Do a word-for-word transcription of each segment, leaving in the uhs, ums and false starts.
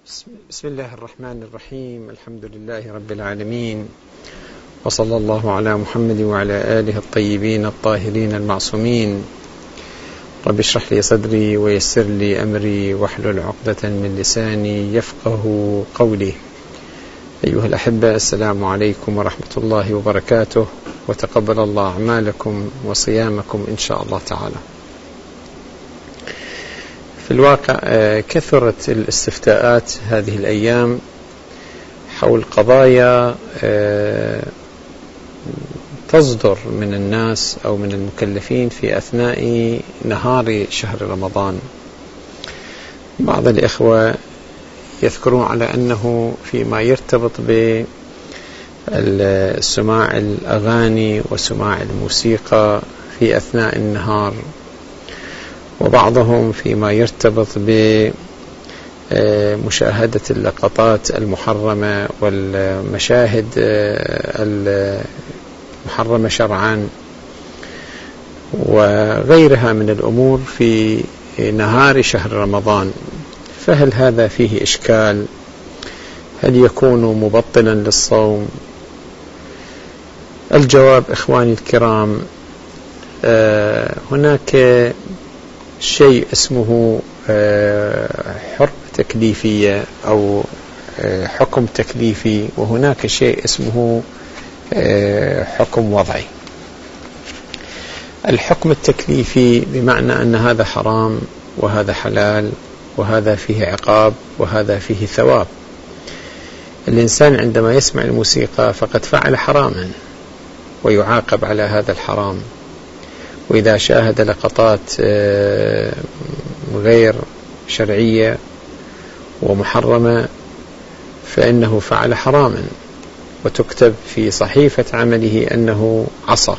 بسم الله الرحمن الرحيم. الحمد لله رب العالمين، وصلى الله على محمد وعلى آله الطيبين الطاهرين المعصومين. رب اشرح لي صدري ويسر لي أمري واحلل عقدة من لساني يفقه قولي. أيها الأحبة، السلام عليكم ورحمة الله وبركاته، وتقبل الله أعمالكم وصيامكم إن شاء الله تعالى. في الواقع كثرت الاستفتاءات هذه الأيام حول قضايا تصدر من الناس أو من المكلفين في أثناء نهار شهر رمضان. بعض الإخوة يذكرون على أنه فيما يرتبط بسماع الأغاني وسماع الموسيقى في أثناء النهار، وبعضهم فيما يرتبط بمشاهدة اللقطات المحرمة والمشاهد المحرمة شرعا وغيرها من الأمور في نهار شهر رمضان. فهل هذا فيه إشكال؟ هل يكون مبطلا للصوم؟ الجواب إخواني الكرام، هناك شيء اسمه حرمة تكليفية أو حكم تكليفي، وهناك شيء اسمه حكم وضعي. الحكم التكليفي بمعنى أن هذا حرام وهذا حلال وهذا فيه عقاب وهذا فيه ثواب. الإنسان عندما يسمع الموسيقى فقد فعل حراما ويعاقب على هذا الحرام، وإذا شاهد لقطات غير شرعية ومحرمة فإنه فعل حراما وتكتب في صحيفة عمله أنه عصى.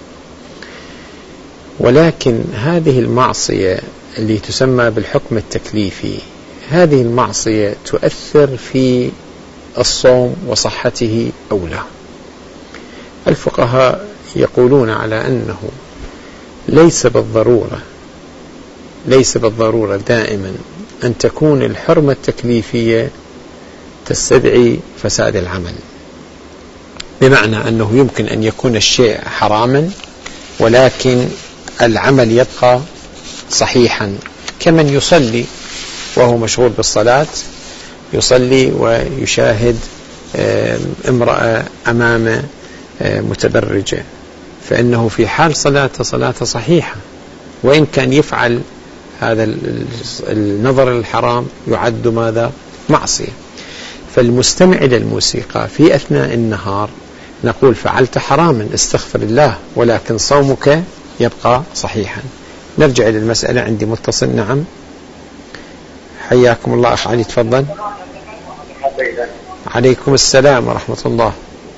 ولكن هذه المعصية اللي تسمى بالحكم التكليفي، هذه المعصية تؤثر في الصوم وصحته أو لا. الفقهاء يقولون على أنه ليس بالضرورة ليس بالضرورة دائما أن تكون الحرمة التكليفية تستدعي فساد العمل، بمعنى أنه يمكن أن يكون الشيء حراما ولكن العمل يبقى صحيحا، كمن يصلي وهو مشغول بالصلاة، يصلي ويشاهد امرأة أمامه متبرجة، فإنه في حال صلاته صلاته صحيحة، وإن كان يفعل هذا النظر الحرام يعد ماذا؟ معصية. فالمستمع إلى الموسيقى في أثناء النهار نقول فعلت حراما استغفر الله، ولكن صومك يبقى صحيحا. نرجع إلى المسألة. عندي متصل. نعم، حياكم الله أخ علي، تفضل. عليكم السلام ورحمة الله،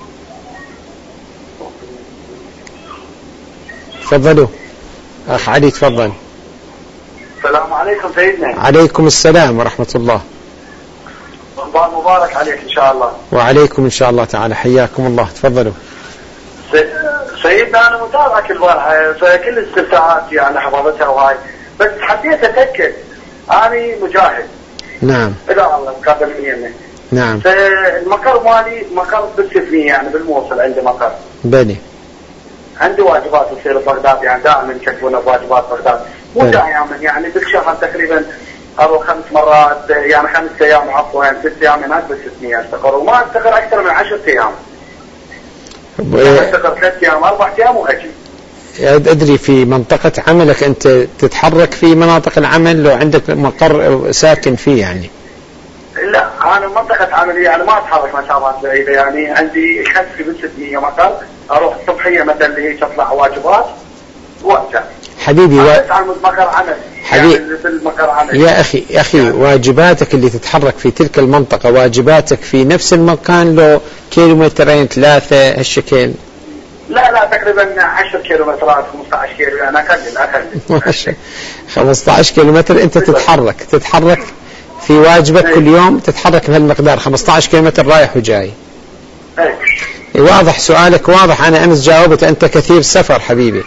تفضلوا أخ علي، تفضل. السلام عليكم سيدنا. عليكم السلام ورحمة الله. رمضان مبارك عليك إن شاء الله. وعليكم إن شاء الله تعالى، حياكم الله، تفضلوا. سيدنا أنا متابعك البارحة فكل الاستفتاءات يعني حفظتها وهاي، بس حبيت أتأكد. أنا مجاهد. نعم. إذا الله مقابل فيني. نعم. فالمقر مالي مقر بالسفنية، يعني بالموصل عندي مقر. بني. عندي واجبات تصير ببغداد، يعني دائما يكتبون بواجبات بغداد، مو دائما يعني بالشهر تقريبا أروح خمس مرات، يعني خمس أيام عفوا، يعني ست أيام هناك بالستمية أستقر، وما أستقر أكثر من عشرة أيام. يعني أستقر ثلاث أيام أربع أيام وأجي. أدري في منطقة عملك أنت تتحرك في مناطق العمل لو عندك مقر ساكن فيه يعني؟ لا، أنا منطقة عملي يعني ما أتحرك مسافات بعيدة، يعني عندي خلفي بالستمية مقر، أروح الصبحية مثلا اللي هيك أطلع واجبات وأرجع. حبيبي و... حبيبي يعني يا أخي يا أخي واجباتك اللي تتحرك في تلك المنطقة واجباتك في نفس المكان لو كيلومترين ثلاثة هالشكل؟ لا لا تقريبا عشر كيلومترات خمسة عشر كيلو، أنا أقل أقل خمسة عشر كيلومتر أنت تتحرك تتحرك في واجبك كل يوم، تتحرك بهالمقدار خمسة عشر كيلومتر رايح وجاي. أي واضح سؤالك واضح. أنا أمس جاوبت أنت كثير سفر حبيبي.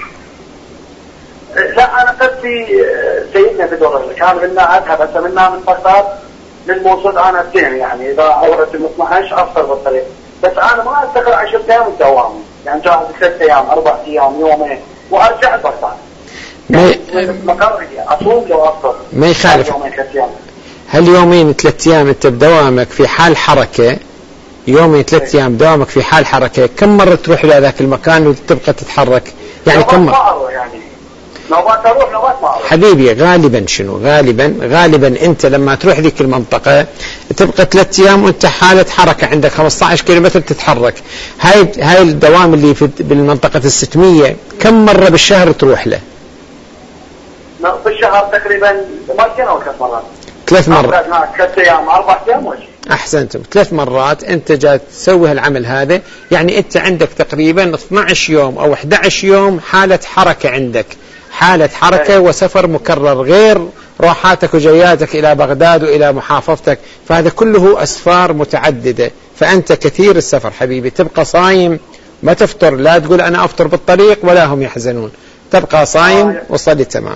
لا أنا قصدي سيدنا في دور كان منا أذهب هسه منا من بغداد للموصل أنا زين يعني إذا أوردت ال اثني عشر أفطر بالطريق، بس أنا ما أستقر عشرة أيام الدوام، يعني جاهز ثلاثة أيام أربع أيام يومين وأرجع بطلع. ما مقرري أصوم لو أفطر ما يخالف. يومين ثلاثة أيام. هل يومين ثلاثة أيام أنت بدوامك في حال حركة، يومين ثلاثة أيام بدوامك في حال حركة، كم مرة تروح إلى ذاك المكان وتبقى تتحرك؟ يعني كم مرة؟ يعني نوبات أروح نوبات ما أروح. حبيبي غالبا شنو؟ غالبا غالبا أنت لما تروح ذيك المنطقة تبقى ثلاثة أيام وأنت حالة حركة، عندك خمسة عشر كيلومتر تتحرك. هاي هاي الدوام اللي في بالمنطقة الستمية كم مرة بالشهر تروح له؟ بالشهر تقريبا مرتين أو ثلاث مرات. ثلاث مرات. ثلاث أيام أربع أيام وش؟ أحسنتم، ثلاث مرات أنت جاي تسوي هالعمل هذا، يعني أنت عندك تقريبا اثني عشر يوم أو أحد عشر يوم حالة حركة، عندك حالة حركة وسفر مكرر غير روحاتك وجياتك إلى بغداد وإلى محافظتك، فهذا كله أسفار متعددة، فأنت كثير السفر حبيبي. تبقى صايم ما تفطر، لا تقول أنا أفطر بالطريق ولا هم يحزنون، تبقى صايم وصلي تمام.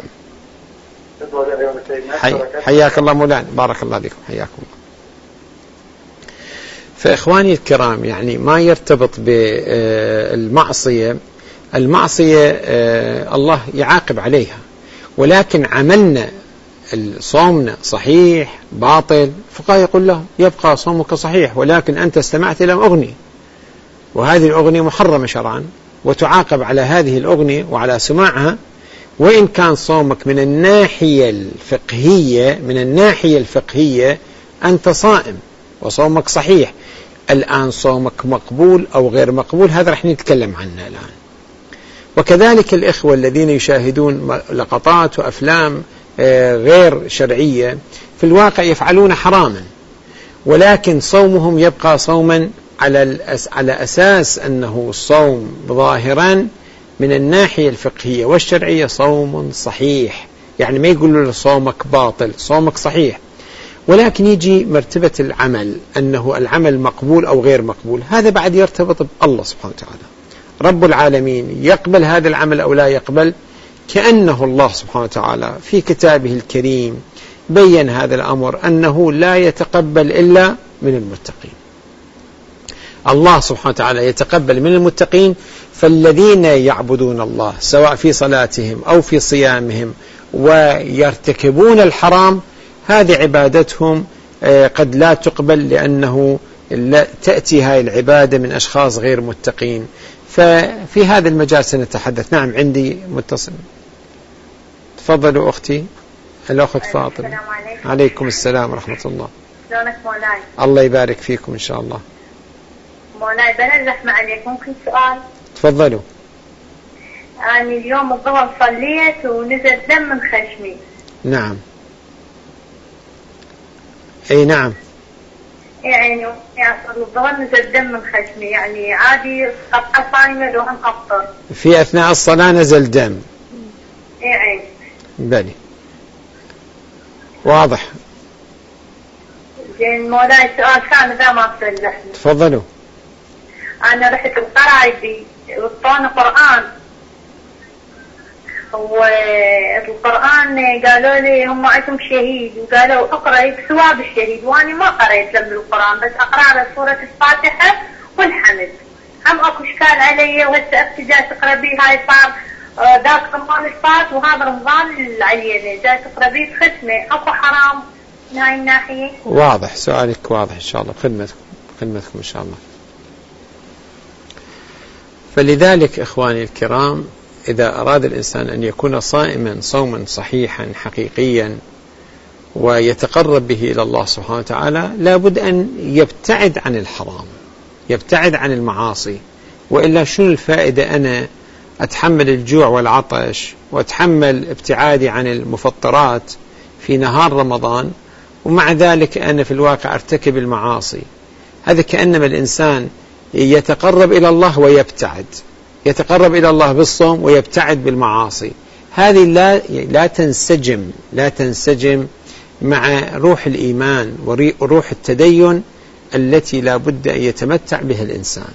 حي... حياك الله مولانا، بارك الله بكم، حياكم الله. فإخواني الكرام، يعني ما يرتبط بالمعصية، المعصية الله يعاقب عليها، ولكن عملنا صومنا صحيح باطل، فقال يقول له يبقى صومك صحيح، ولكن أنت استمعت إلى أغنية، وهذه الأغنية محرمة شرعا، وتعاقب على هذه الأغنية وعلى سماعها. وإن كان صومك من الناحية الفقهية من الناحية الفقهية أنت صائم وصومك صحيح، الآن صومك مقبول أو غير مقبول هذا رح نتكلم عنه الآن. وكذلك الإخوة الذين يشاهدون لقطات وأفلام غير شرعية في الواقع يفعلون حراما، ولكن صومهم يبقى صوما على على أساس أنه الصوم ظاهرا من الناحية الفقهية والشرعية صوم صحيح، يعني ما يقولوا له صومك باطل، صومك صحيح. ولكن يجي مرتبة العمل، أنه العمل مقبول أو غير مقبول، هذا بعد يرتبط بالله سبحانه وتعالى رب العالمين، يقبل هذا العمل أو لا يقبل، كأنه الله سبحانه وتعالى في كتابه الكريم بين هذا الأمر أنه لا يتقبل إلا من المتقين. الله سبحانه وتعالى يتقبل من المتقين، فالذين يعبدون الله سواء في صلاتهم أو في صيامهم ويرتكبون الحرام، هذه عبادتهم قد لا تقبل، لأنه لا تأتي هاي العبادة من أشخاص غير متقين. ففي هذا المجال سنتحدث. نعم عندي متصل، تفضلوا أختي الأخت فاطمة. السلام عليكم. عليكم السلام ورحمة الله. شلونك مولاي؟ الله يبارك فيكم إن شاء الله. مولاي بنزح عليك، ممكن سؤال؟ تفضلوا. أنا اليوم الظهر صليت ونزل دم من خشمي. نعم. أي نعم. يعني يعني الظهر نزل دم من خشمي، يعني عادي أبقى صايمة لو أن أفطر. في أثناء الصلاة نزل دم. إيه. بلي. واضح. زين مولاي سؤال ثاني إذا ما تصلح. تفضلوا. أنا رحت القرايبي وطون قرآن، والقرآن قالوا لي هم عندهم شهيد، وقالوا اقرأي بثواب الشهيد، وأنا ما قرأت لهم القرآن، بس أقرأ على سورة الفاتحة والحمد. هم أكو إشكال علي، وهسه ابتدأ تقرأ بي هاي صار ذاك رمضان الفات وهذا رمضان اللي علينا جاي تقرأ بي ختمة، أكو حرام من هاي الناحية؟ واضح سؤالك، واضح إن شاء الله، خدمتكم خدمتكم إن شاء الله. فلذلك إخواني الكرام، إذا أراد الإنسان أن يكون صائما صوما صحيحا حقيقيا ويتقرب به إلى الله سبحانه وتعالى، لابد أن يبتعد عن الحرام، يبتعد عن المعاصي، وإلا شنو الفائدة أنا أتحمل الجوع والعطش وأتحمل ابتعادي عن المفطرات في نهار رمضان، ومع ذلك أنا في الواقع أرتكب المعاصي؟ هذا كأنما الإنسان يتقرب إلى الله ويبتعد، يتقرب إلى الله بالصوم ويبتعد بالمعاصي. هذه لا لا تنسجم لا تنسجم مع روح الإيمان وروح التدين التي لا بد أن يتمتع بها الإنسان.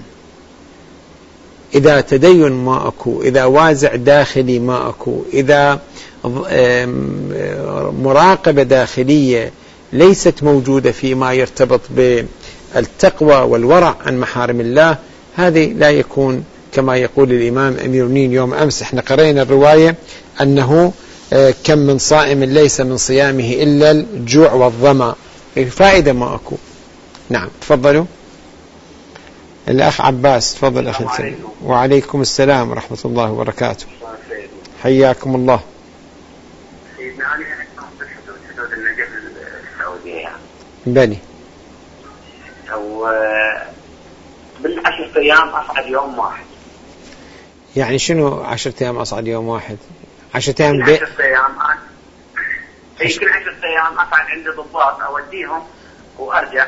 إذا تدين ما أكو، إذا وازع داخلي ما أكو، إذا مراقبة داخلية ليست موجودة فيما يرتبط بالتقوى والورع عن محارم الله، هذه لا يكون كما يقول الإمام أمير النين يوم أمس. احنا قرأنا الرواية أنه كم من صائم ليس من صيامه إلا الجوع والظمأ، فائدة ما أكو. نعم تفضلوا. الأخ عباس تفضل أخي الكريم. وعليكم السلام ورحمة الله وبركاته. حياكم الله. سيدنا علي بالحدود حدود النجف السعودية يعني. بني. أو بالعشر أيام أصعد يوم واحد. يعني شنو عشرة أيام أصعد يوم واحد؟ عشرة أيام بي... عشرة أيام يمكن عشرة أيام أصعد عند ضباط أوديهم وأرجع.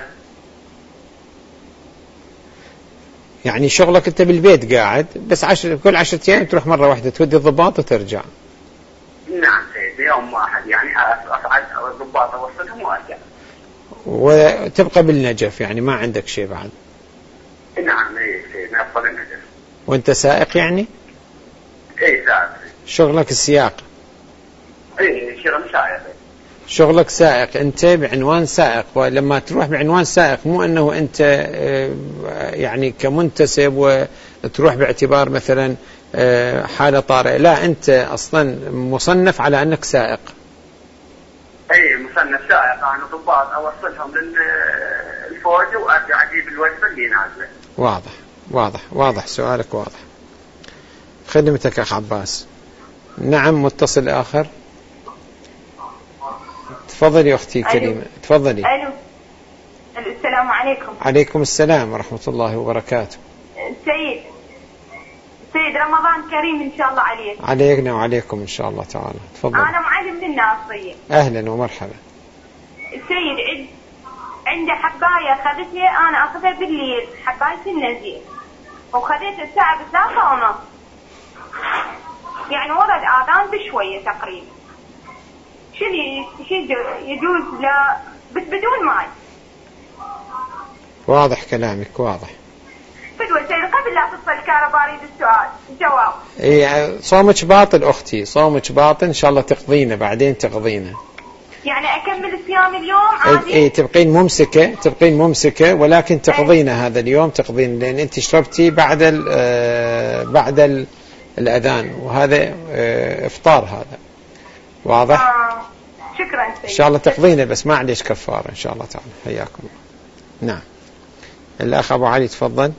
يعني شغلك أنت بالبيت قاعد بس عشر كل عشرة أيام تروح مرة واحدة تودي الضباط وترجع. نعم سيدي يوم واحد يعني أصعد الضباط أوصلهم وأرجع. وتبقى بالنجف يعني ما عندك شيء بعد؟ نعم إيه سيدي أفضل النجف. وأنت سائق يعني؟ إيه سائق. شغلك السياق؟ إيه شغل سائق. شغلك سائق أنت بعنوان سائق، ولما تروح بعنوان سائق مو أنه أنت يعني كمنتسب وتروح باعتبار مثلا حالة طارئة، لا أنت أصلا مصنف على أنك سائق. أي مصنف سائق، أنا ضباط أوصلهم للفوج وأرجع أجيب الوجبة اللي نازلة. واضح واضح واضح سؤالك واضح. خدمتك أخ عباس. نعم متصل آخر. تفضلي أختي الكريمة. تفضلي. ألو. السلام عليكم. عليكم السلام ورحمة الله وبركاته. سيد سيد رمضان كريم إن شاء الله عليك. علينا وعليكم إن شاء الله تعالى. تفضل. أنا معلم من الناصية. أهلا ومرحبا. سيد عند عندي حباية خذتها أنا أخذها بالليل، حباية النزيل، وخذيت الساعة بثلاثة ونص، يعني ورا الآذان بشوية تقريبا. شو شو يجوز لا بس بدون ماي؟ واضح كلامك واضح. فدوى سيد قبل لا تفصل الكهرباء اريد السؤال الجواب. اي صومك باطل اختي، صومك باطل ان شاء الله تقضينا بعدين تقضينا. يعني اكمل صيام اليوم عادي؟ اي تبقين ممسكه تبقين ممسكه ولكن تقضينا هذا اليوم تقضين، لان انت شربتي بعد ال بعد ال الاذان وهذا افطار هذا. واضح؟ آه. شكرا سيد. ان شاء الله تقضينا بس ما عنديش كفاره ان شاء الله تعالى. حياكم الله. نعم. الأخ أبو علي تفضل.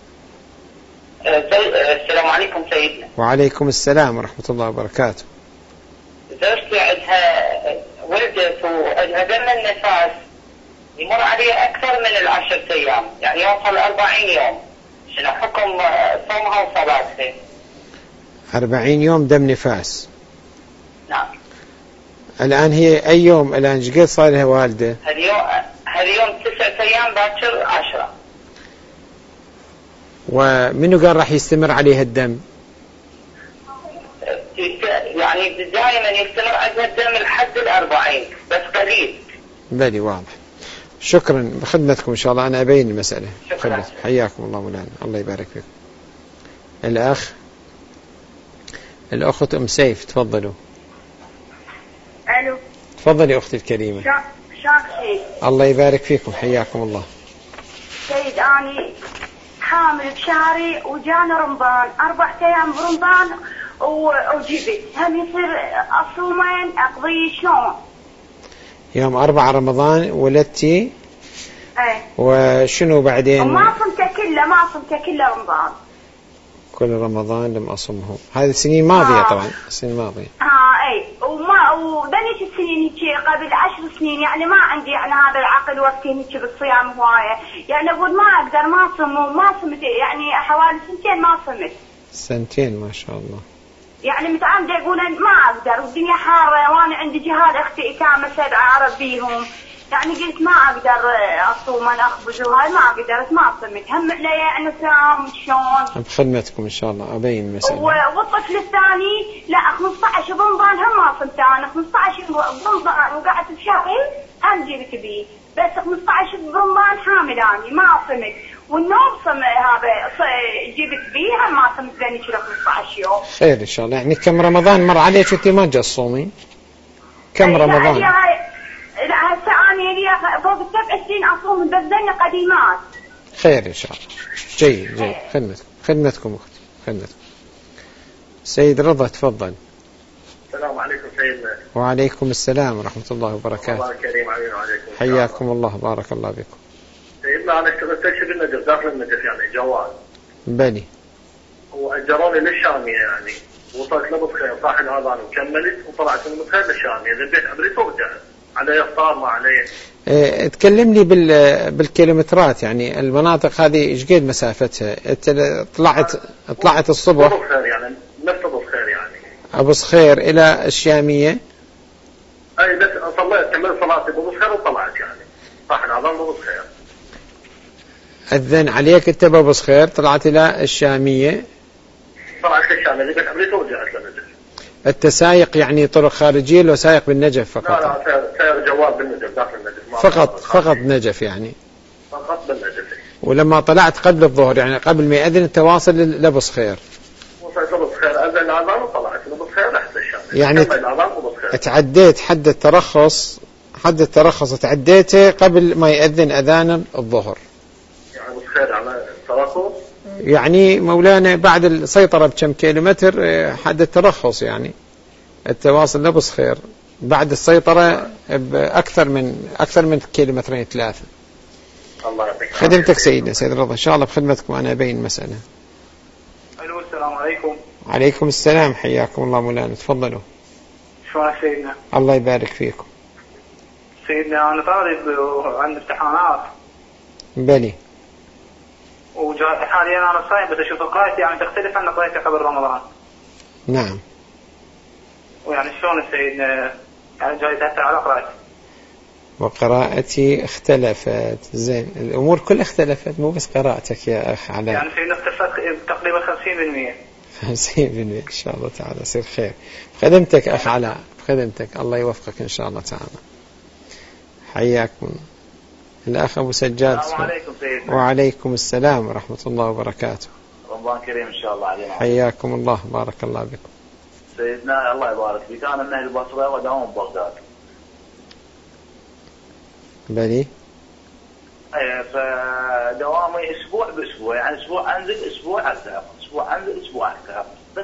السلام عليكم سيدنا. وعليكم السلام ورحمة الله وبركاته. زوجتي عندها ولدت وعندها دم النفاس يمر عليها أكثر من العشر أيام، يعني يوصل أربعين يوم، شنو حكم صومها وصلاتها؟ أربعين يوم دم نفاس. نعم. الآن هي أي يوم الآن قد صار لها والدة؟ اليوم اليوم تسعة أيام باكر عشرة. ومنو قال راح يستمر عليها الدم؟ يعني دائما يستمر عليها الدم لحد الأربعين بس قليل. بلي واضح. شكرا بخدمتكم إن شاء الله. أنا أبين المسألة. شكرا. حياكم الله مولانا. الله يبارك فيكم. الأخ الأخت أم سيف تفضلوا. ألو. تفضلي أختي الكريمة. شا... شاك سيد. الله يبارك فيكم. حياكم الله. سيد أني حامل بشهري وجانا رمضان أربع أيام برمضان وجبت، هم يصير أصومين أقضي شلون؟ يوم أربعة رمضان ولدتي. ايه. وشنو بعدين؟ وما صمت كله ما صمت كله رمضان. كل رمضان لم أصمه. هذه السنين ماضية آه. طبعا السنين ماضية. ها اي وما وبنيت السنين هيك قبل عشر سنين، يعني ما عندي يعني هذا العقل وقتين هيك بالصيام هواية، يعني أقول ما أقدر ما صم وما صمت، يعني حوالي سنتين ما صمت. سنتين ما شاء الله. يعني متعمدة أقول ما أقدر والدنيا حارة وأنا عندي جهاد أختي إتامة سبعة أربيهم، يعني قلت ما أقدر أصوم أنا أخبز وهاي ما قدرت ما صمت، هم علي يعني صام شلون؟ بخدمتكم إن شاء الله أبين المسألة. والطفل الثاني لا خمسة عشر رمضان هم ما صمت أنا خمسة عشر رمضان وقعدت بشهري هم جبت بيه، بس خمسة عشر رمضان حامل أنا ما صمت، والنوم صم هذا جبت بيه هم ما صمت ذني كذا خمسة عشر يوم. خير إن شاء الله. يعني كم رمضان مر عليك وأنت ما جا تصومين؟ كم رمضان؟ لا هسه أنا لي فوق السبع سنين أصوم بس ذني قديمات. خير إن شاء الله. جيد جيد. خدمتكم خدمتكم أختي خدمتكم. سيد رضا تفضل. السلام عليكم سيدنا. وعليكم السلام ورحمة الله وبركاته. الله الكريم علينا وعليكم. حياكم الله بارك الله بكم. سيدنا أنا اشتغلت تكشف النجف داخل النجف يعني جوال. بني. وأجروني للشامية يعني وصلت لبصخير صاحب الأذان وكملت وطلعت من بصخير للشامية ذبيت عبريت ورجعت على إفطار ما عليه. اه تكلمني بال بالكيلومترات يعني المناطق هذه ايش قد مسافتها؟ طلعت طلعت الصبح. أبو صخير يعني نفس أبو صخير يعني. أبو صخير إلى الشامية. أي بس صليت كملت صلاتي أبو صخير وطلعت يعني صاحب الأذان أبو صخير. أذن عليك أنت بأبو صخير طلعت إلى الشامية. طلعت الشامية ذبيت عبريت ورجعت للنجف. أنت سايق يعني طرق خارجية لو سايق بالنجف فقط؟ لا لا سير, سير جوال بالنجف داخل النجف. فقط فقط نجف يعني. فقط بالنجف. ولما طلعت قبل الظهر يعني قبل ما يأذن أنت واصل لأبو صخير. وصلت لأبو صخير أذن الأذان وطلعت لأبو صخير رحت الشامية. يعني تعديت حد الترخص حد الترخص تعديته قبل ما يأذن أذان الظهر. يعني أبو صخير على الترخص. يعني مولانا بعد السيطرة بكم كيلومتر حد الترخص يعني التواصل لأبو صخير بعد السيطرة بأكثر من أكثر من كيلومترين ثلاثة. الله يعطيك. خدمتك سيدنا سيد رضا إن شاء الله بخدمتكم أنا أبين مسألة. ألو السلام عليكم. عليكم السلام حياكم الله مولانا تفضلوا. شلون سيدنا؟ الله يبارك فيكم. سيدنا أنا طالب عند امتحانات. بلي. وجاء حاليا أنا صايم بس أشوف قراءتي يعني تختلف عن قراءتي قبل رمضان. نعم. ويعني شلون سيدنا يعني جاي تأثر على قراءتي. وقراءتي اختلفت زين الأمور كلها اختلفت مو بس قراءتك يا أخ علاء. يعني سيدنا اختلفت تقريبا خمسين بالمئة. خمسين بالمئة إن شاء الله تعالى يصير خير. خدمتك أخ علاء خدمتك الله يوفقك إن شاء الله تعالى. حياكم الأخ أبو سجاد. السلام عليكم سيدنا. وعليكم السلام ورحمة الله وبركاته. رمضان كريم إن شاء الله علينا. حياكم الله بارك الله بكم. سيدنا الله يبارك فيك أنا من أهل البصرة ودوام بغداد. بلي. ايه فدوامي اسبوع باسبوع يعني اسبوع انزل اسبوع ارتاح اسبوع انزل اسبوع ارتاح بس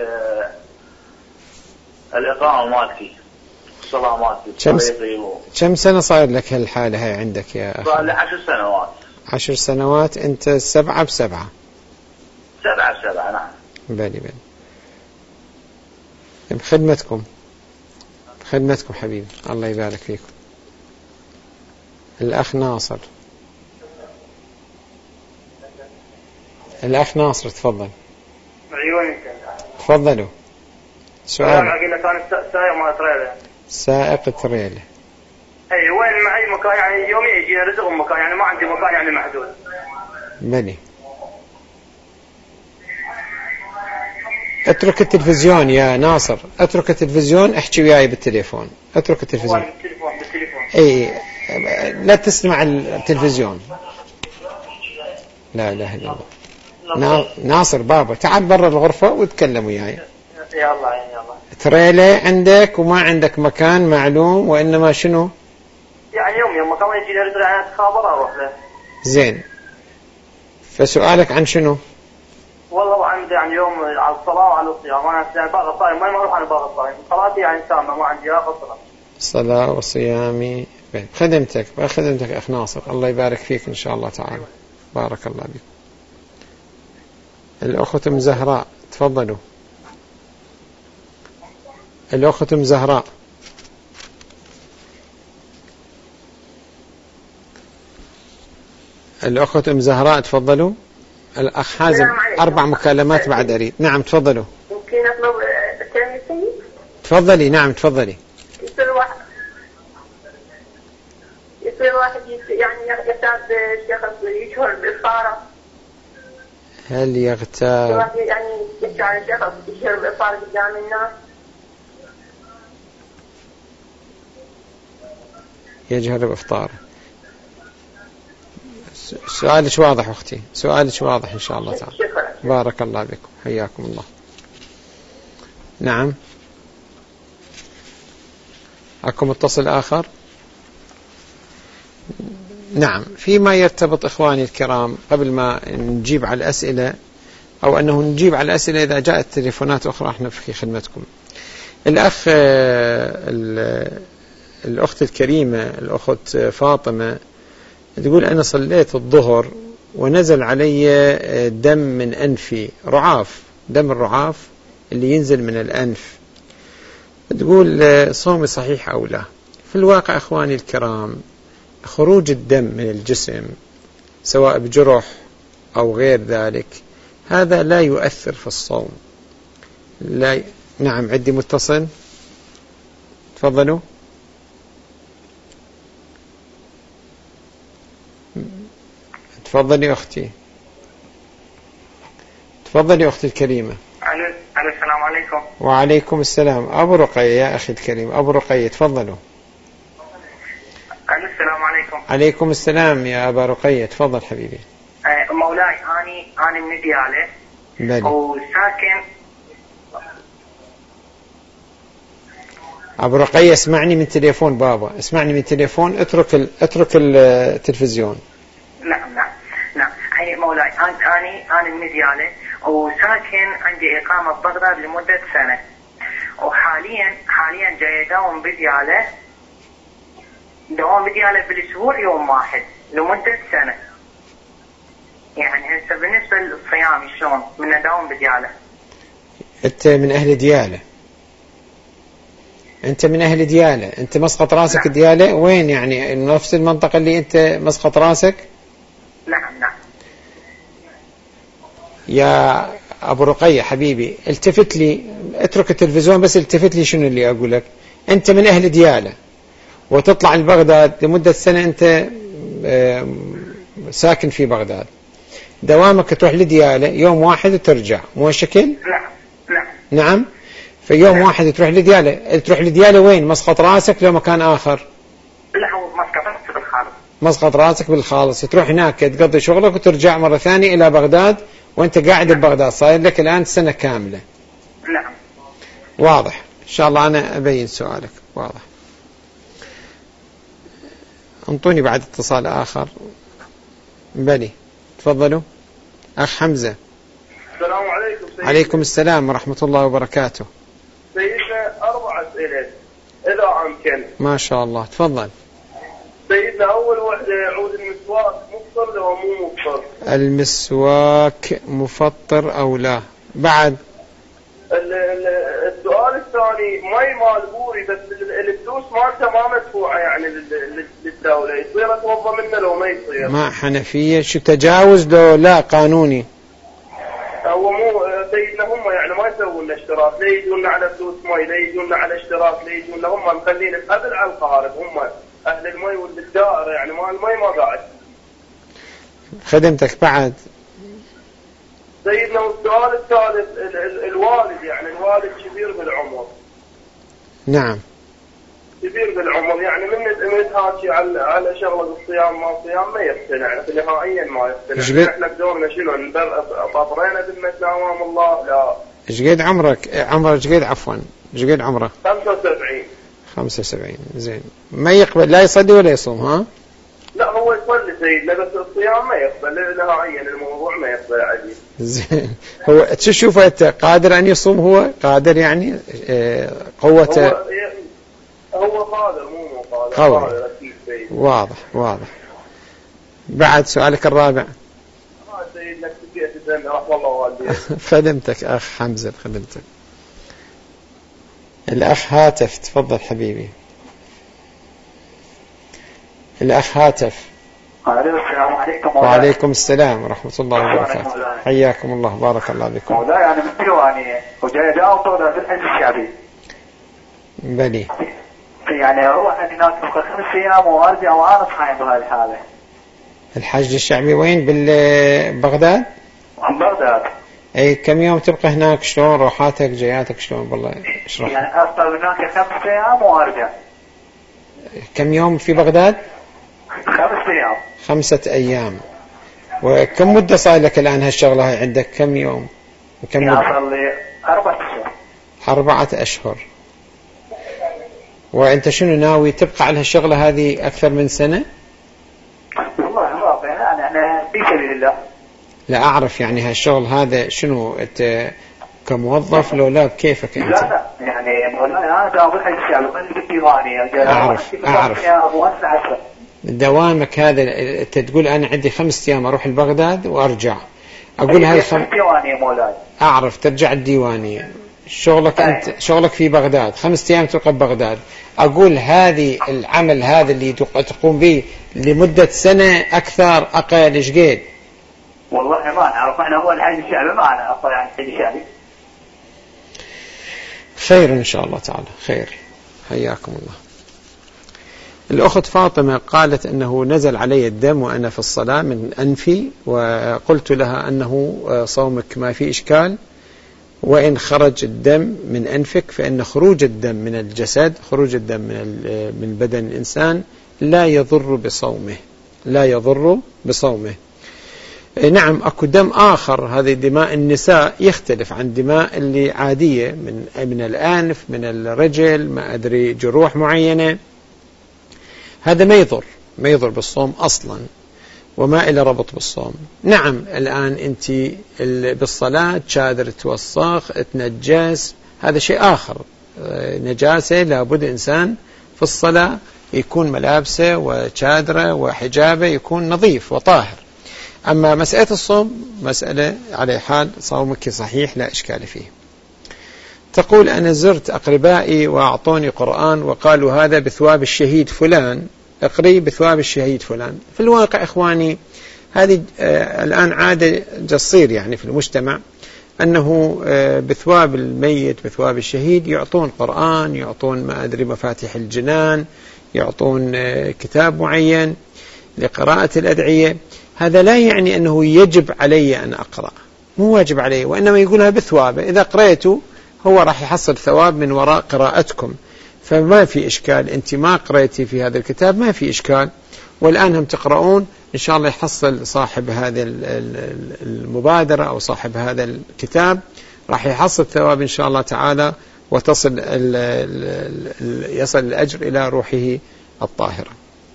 الاقامه مالتي الصلاه مالتي طريقي و... كم سنه صاير لك هالحاله هاي عندك يا اخي؟ صار لي عشر سنوات. عشر سنوات انت سبعه بسبعه. سبعه بسبعه نعم. بلي بلي. بخدمتكم بخدمتكم حبيبي الله يبارك فيكم. الأخ ناصر. الأخ ناصر تفضل. عيونك. تفضلوا. سؤال. أنا أقول لك أنا سائق مع تريلا. سائق تريلا. أي وين معي مكان يعني يومي يجي رزق مكان يعني ما عندي مكان يعني محدود. بلي. اترك التلفزيون يا ناصر اترك التلفزيون احكي وياي بالتليفون اترك التلفزيون. بالتليفون بالتليفون. اي لا تسمع التلفزيون. لا اله الا الله. ناصر بابا تعال برا الغرفة وتكلم وياي. يا الله يا الله. تريلا عندك وما عندك مكان معلوم وإنما شنو يعني يوم يوم مكان يجي لي رزق عن خابر أروح له. زين فسؤالك عن شنو؟ والله عندي يعني يوم على الصلاة وعلى الصيام أنا يعني باغي الصائم ما أروح أنا باغي الصائم صلاتي يعني تامة ما عندي لا قصر. صلاة وصيامي خدمتك خدمتك أخ ناصر الله يبارك فيك إن شاء الله تعالى. بارك الله بك. الأخت أم زهراء تفضلوا. الأخت أم زهراء. الأخت أم زهراء تفضلوا. الأخ حازم أربع مكالمات بعد أريد. نعم تفضلوا. ممكن أطلب الكلام السيد؟ تفضلي. نعم تفضلي. يصير واحد يصير واحد يعني يغتاب شخص يشهر بإفطاره. هل يغتاب يعني يشعر شخص يشهر بإفطاره قدام الناس؟ يجهر بإفطاره. سؤالك واضح أختي سؤالك واضح إن شاء الله تعالى. بارك الله بكم حياكم الله. نعم أكو متصل آخر. نعم. فيما يرتبط إخواني الكرام قبل ما نجيب على الأسئلة أو أنه نجيب على الأسئلة إذا جاءت تليفونات أخرى احنا في خدمتكم. الأخ الأخت الكريمة الأخت فاطمة تقول أنا صليت الظهر ونزل علي دم من أنفي، رعاف، دم الرعاف اللي ينزل من الأنف، تقول صومي صحيح أو لا؟ في الواقع إخواني الكرام خروج الدم من الجسم سواء بجرح أو غير ذلك هذا لا يؤثر في الصوم. لا ي... نعم. عندي متصل، تفضلوا. تفضلي أختي، تفضلي أختي الكريمة. ألو السلام عليكم. وعليكم السلام. أبو رقية يا أخي الكريم، أبو رقية تفضلوا. ألو السلام عليكم. عليكم السلام يا أبا رقية، تفضل حبيبي. أه مولاي أني أنا من ديالة وساكن. أبو رقية اسمعني من تليفون بابا، اسمعني من تليفون، اترك ال... اترك التلفزيون. نعم نعم نعم. أي مولاي أنا أنا من ديالة وساكن عندي إقامة ببغداد لمدة سنة، وحاليا حاليا جاي أداوم بديالة، دوام بديالة بالأسبوع يوم واحد لمدة سنة. يعني هسه بالنسبة للصيام شلون من أداوم بديالة؟ أنت من أهل ديالة؟ أنت من أهل ديالة؟ أنت مسقط راسك؟ نعم. ديالة وين يعني؟ نفس المنطقة اللي أنت مسقط راسك؟ نعم نعم. يا أبو رقية حبيبي التفت لي، اترك التلفزيون بس التفت لي. شنو اللي أقول لك؟ أنت من أهل ديالة وتطلع لبغداد لمدة سنة، أنت ساكن في بغداد، دوامك تروح لديالة يوم واحد وترجع، مو شكل؟ نعم نعم نعم. في يوم نعم. واحد تروح لديالة. تروح لديالة وين؟ مسقط راسك لو مكان آخر؟ لا هو مسقط راسك بالخالص. مسقط راسك بالخالص. تروح هناك تقضي شغلك وترجع مرة ثانية إلى بغداد وأنت قاعد نعم. ببغداد صاير لك الآن سنة كاملة. نعم. واضح إن شاء الله. أنا أبين سؤالك واضح. انطوني بعد اتصال آخر. بلي تفضلوا. أخ حمزة. السلام عليكم سيدنا. عليكم السلام ورحمة الله وبركاته. سيدنا أربع أسئلة إذا أمكن. ما شاء الله تفضل. سيدنا أول واحدة يعود المسواك مفطر لو مو مفطر؟ المسواك مفطر أو لا؟ بعد السؤال الثاني مي مال بوري بس الفلوس مالته ما مدفوعة يعني للدولة، يصير اتوضى منه لو ما يصير؟ ما حنفية شو تجاوز لو لا قانوني؟ هو مو سيدنا هم يعني ما يسوون لنا اشتراك، لا يجون على فلوس مي، لا يجون على اشتراك، لا يجون هم مخلين قبل على القارب، هم اهل المي والدائرة يعني مال المي ما قاعد. خدمتك بعد. سيدنا والسؤال الثالث الوالد يعني الوالد كبير بالعمر. نعم. كبير بالعمر يعني من متهاجي على على شغله الصيام ما صيام ما يقتنع نهائيا ما يقتنع. احنا بدورنا شنو نبر طبرينا ذمتنا امام الله؟ لا. ايش قد عمرك؟ عمرك ايش قد عفوا؟ ايش قد عمرك؟ خمسة وسبعين. خمسة وسبعين زين. ما يقبل لا يصلي ولا يصوم ها؟ لا هو يصلي سيدنا بس الصيام ما يقبل نهائيا، الموضوع ما يقبل عادي. زين. هو تشوفه انت قادر ان يصوم؟ هو قادر يعني قوته؟ هو هو قادر مو مو قادر. قادر اكيد سيد. واضح واضح. بعد سؤالك الرابع. اه سيدنا كتبت الدم رحمه الله والديك. خدمتك اخ حمزه خدمتك. الاخ هاتف تفضل حبيبي. الأخ هاتف. السلام عليكم. وعليكم السلام ورحمة الله وبركاته. حياكم الله بارك الله بكم. مولاي أنا من ديواني وجاي داوم طولة في الحزب الشعبي. بلي. يعني أروح هناك خمس أيام وأرجع وأنا صايم بهذه الحالة. الحج الشعبي وين؟ بالبغداد؟ بغداد. أي كم يوم تبقى هناك؟ شلون روحاتك جياتك شلون؟ بالله اشرح. يعني أفضل هناك خمس أيام وأرجع. كم يوم في بغداد؟ خمس أيام. خمسة أيام. وكم مدة صار لك الآن هالشغلة هاي عندك؟ كم يوم؟ وكم مدة؟ صار لي أربعة أشهر. أربعة أشهر. وأنت شنو ناوي تبقى على هالشغلة هذه أكثر من سنة؟ سبيل الله. لا أعرف يعني هالشغل هذا شنو أنت كموظف لو لا كيفك أنت؟ لا لا يعني مولانا أنا داوم الحين بالديوانية. أعرف أعرف. دوامك هذا أنت تقول أنا عندي خمس أيام أروح لبغداد وأرجع. أقول هاي خم... الديوانية مولاي. أعرف ترجع الديوانية. شغلك أنت شغلك في بغداد خمس أيام تبقى ببغداد. أقول هذه العمل هذا اللي تقوم به لمدة سنة أكثر أقل إيش قيد؟ والله ما نعرف احنا هو الحج الشعبي ما نعرف عن الحج الشعبي. خير إن شاء الله تعالى خير. حياكم الله. الأخت فاطمة قالت أنه نزل علي الدم وأنا في الصلاة من أنفي، وقلت لها أنه صومك ما في إشكال، وإن خرج الدم من أنفك فإن خروج الدم من الجسد خروج الدم من من بدن الإنسان لا يضر بصومه لا يضر بصومه. نعم أكو دم آخر، هذه دماء النساء يختلف عن دماء اللي عادية من من الأنف من الرجل ما أدري جروح معينة، هذا ما يضر ما يضر بالصوم أصلا وما إلى ربط بالصوم. نعم الآن أنت بالصلاة شادر توسخ تنجس هذا شيء آخر، نجاسة لابد إنسان في الصلاة يكون ملابسه وشادره وحجابه يكون نظيف وطاهر. أما مسألة الصوم مسألة على حال صومك صحيح لا إشكال فيه. تقول أنا زرت أقربائي وأعطوني قرآن وقالوا هذا بثواب الشهيد فلان، اقري بثواب الشهيد فلان. في الواقع إخواني هذه آه الآن عادة جصير يعني في المجتمع أنه آه بثواب الميت بثواب الشهيد يعطون قرآن، يعطون ما أدري مفاتيح الجنان، يعطون آه كتاب معين لقراءة الأدعية. هذا لا يعني أنه يجب علي أن أقرأ، مو واجب علي، وإنما يقولها بثوابه، إذا قرأته هو راح يحصل ثواب من وراء قراءتكم، فما في إشكال. أنت ما قرأتي في هذا الكتاب ما في إشكال، والآن هم تقرؤون إن شاء الله يحصل صاحب هذه المبادرة أو صاحب هذا الكتاب راح يحصل ثواب إن شاء الله تعالى، وتصل ال ال يصل الأجر إلى روحه الطاهرة.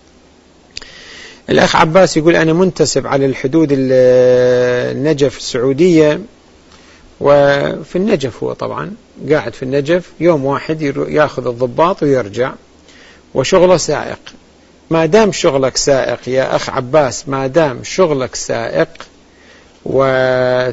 الأخ عباس يقول أنا منتسب على الحدود النجف السعودية، وفي النجف هو طبعا قاعد في النجف، يوم واحد يأخذ الضباط ويرجع وشغله سائق. ما دام شغلك سائق يا أخ عباس، ما دام شغلك سائق و...